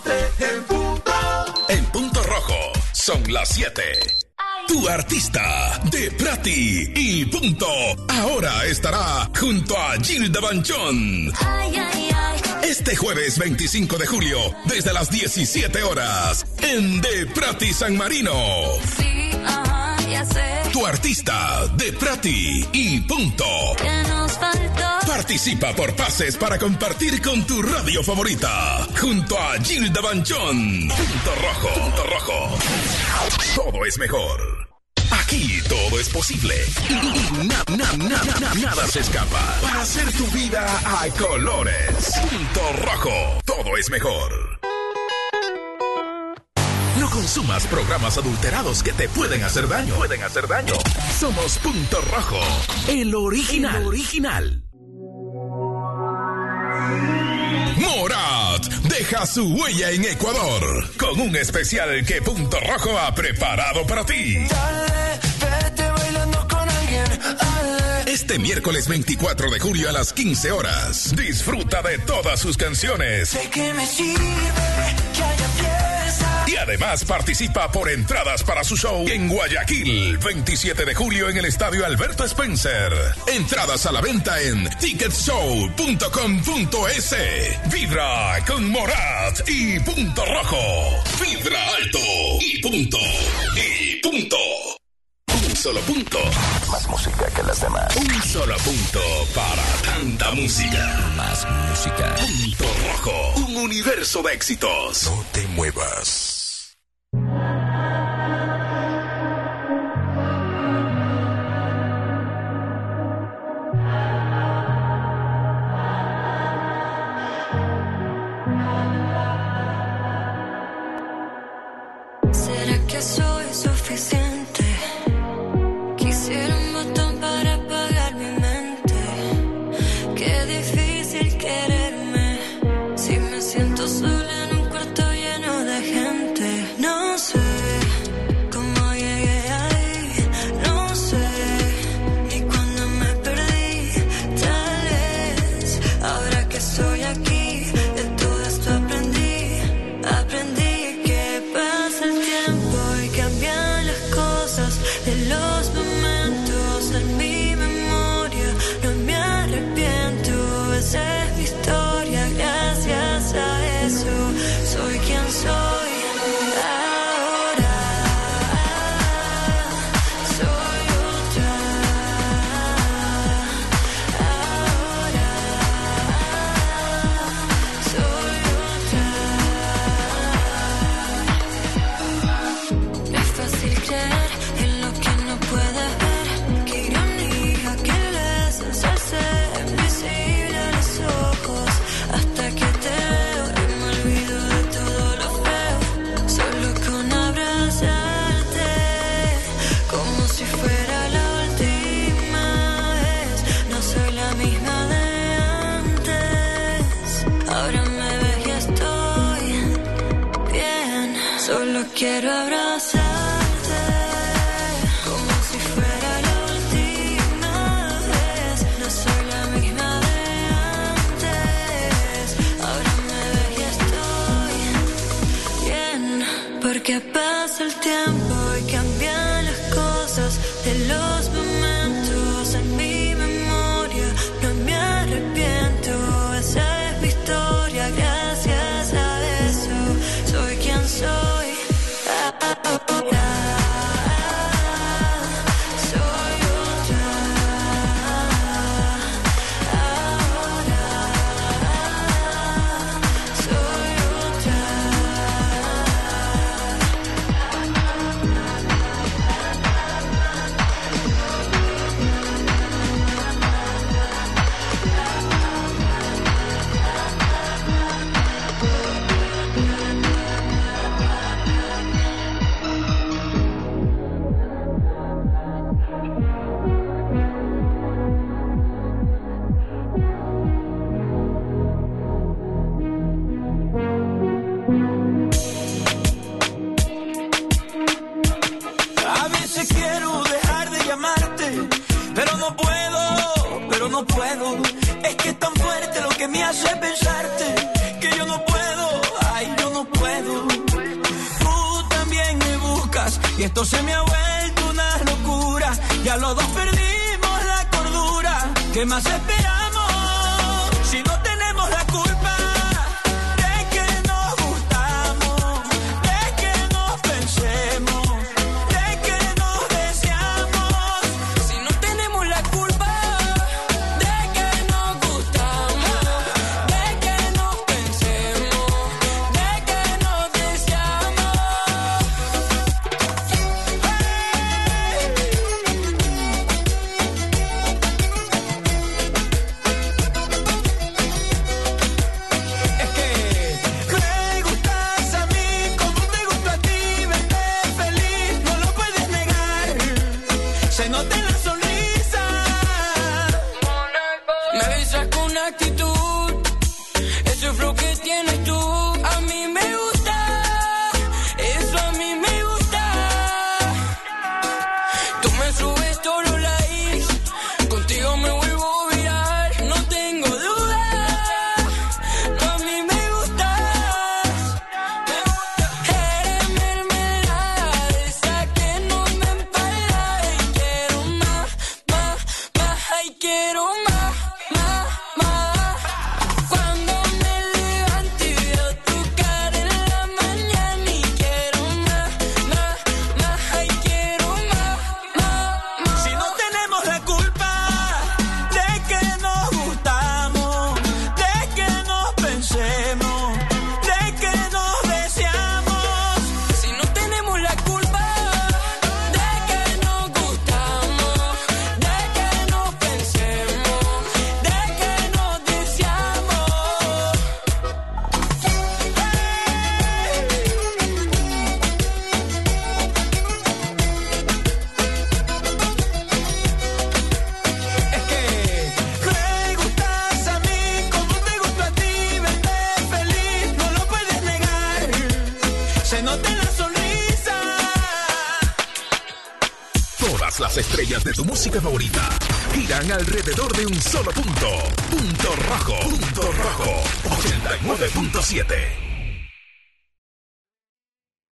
en punto. En punto rojo, son las 7. Tu artista de Prati y punto ahora estará junto a Gilda Banchón. Este jueves 25 de julio, desde las 17 horas, en De Prati San Marino. Sí, ya sé. Tu artista de Prati y punto. ¿Qué nos faltó? Participa por pases para compartir con tu radio favorita, junto a Gilda Banchón. Punto rojo, punto rojo. Todo es mejor. Aquí todo es posible y nada se escapa. Para hacer tu vida a colores. Punto rojo. Todo es mejor. No consumas programas adulterados que te pueden hacer daño. Somos Punto Rojo, el original. Morat deja su huella en Ecuador con un especial que Punto Rojo ha preparado para ti. Dale, vete bailando con alguien. Dale. Este miércoles 24 de julio a las 15 horas. Disfruta de todas sus canciones. Sé que me sirve que haya fiesta. Y además participa por entradas para su show en Guayaquil, 27 de julio en el Estadio Alberto Spencer. Entradas a la venta en ticketshow.com.es. Vibra con Morat y Punto Rojo. Vibra alto y punto. Un solo punto. Más música que las demás. Un solo punto para tanta música. Más música. Punto Rojo. Un universo de éxitos. No te muevas. ¿Será que soy suficiente? Quisiera un botón para apagar mi mente. Qué difícil quererme si me siento sola en un cuarto lleno de gente. No sé cómo llegué ahí, no sé ni cuándo me perdí. Tal vez ahora que estoy aquí de todo esto aprendí que pasa el tiempo y cambian las cosas de los momentos en mi memoria. No me arrepiento, esa es mi historia. Gracias a eso soy quien soy ahora. Soy otra. Ahora soy otra. Es fácil creer en lo que no puedes ver. Qué ironía, qué lessons al ser invisible a los ojos. Hasta que te veo y me olvido de todo lo feo. Solo con abrazarte, como si fuera la última vez. No soy la misma de antes. Ahora me ves y estoy bien. Solo quiero abrazarte, como si fuera la última vez. No soy la misma de antes. Ahora me ves y estoy bien. Porque pasa el tiempo y cambian las cosas de los momentos en mi memoria. No me arrepiento, esa es mi historia. Gracias a eso soy quien soy ahora. Soy otra. Ahora soy otra. A veces quiero dejar de llamarte, pero no puedo. Es que es tan fuerte lo que me hace pensarte, que yo no puedo, ay, yo no puedo. y esto se me ha vuelto una locura. Ya los dos perdimos la cordura. ¿Qué más esperamos si no tenemos la culpa de que nos gustamos, de que nos pensemos, de que nos deseamos? Si no tenemos la culpa de que nos gustamos, de que nos pensemos, de que nos deseamos. Es que me gustas a mí como te gusto a ti, verte feliz, no lo puedes negar, se nota en la sonrisa. Me avisas con actitud, ese flow que tienes tú, a mí me gusta, eso a mí me gusta. Tú me subes todos los likes, contigo me vuelvo viral, no tengo duda, a mí me gustas, eres mermelada, esa que no me empala, y quiero más, más, más, ay quiero más, más, más. Cuando me levanto y veo tu cara en la mañana y quiero más, más, más, ay quiero más, más, más. Si no tenemos la culpa de que nos gustamos, de que nos pensemos, de que nos deseamos. Si no tenemos la culpa de que nos gustamos, de que nos pensemos, de que nos deseamos. Es que me gustas a mí como te gusto a ti, verte feliz, no lo puedes negar, se nota en la sonrisa. Todas las estrellas de tu música favorita giran alrededor de un solo punto. Punto rojo. Punto rojo. 89.7.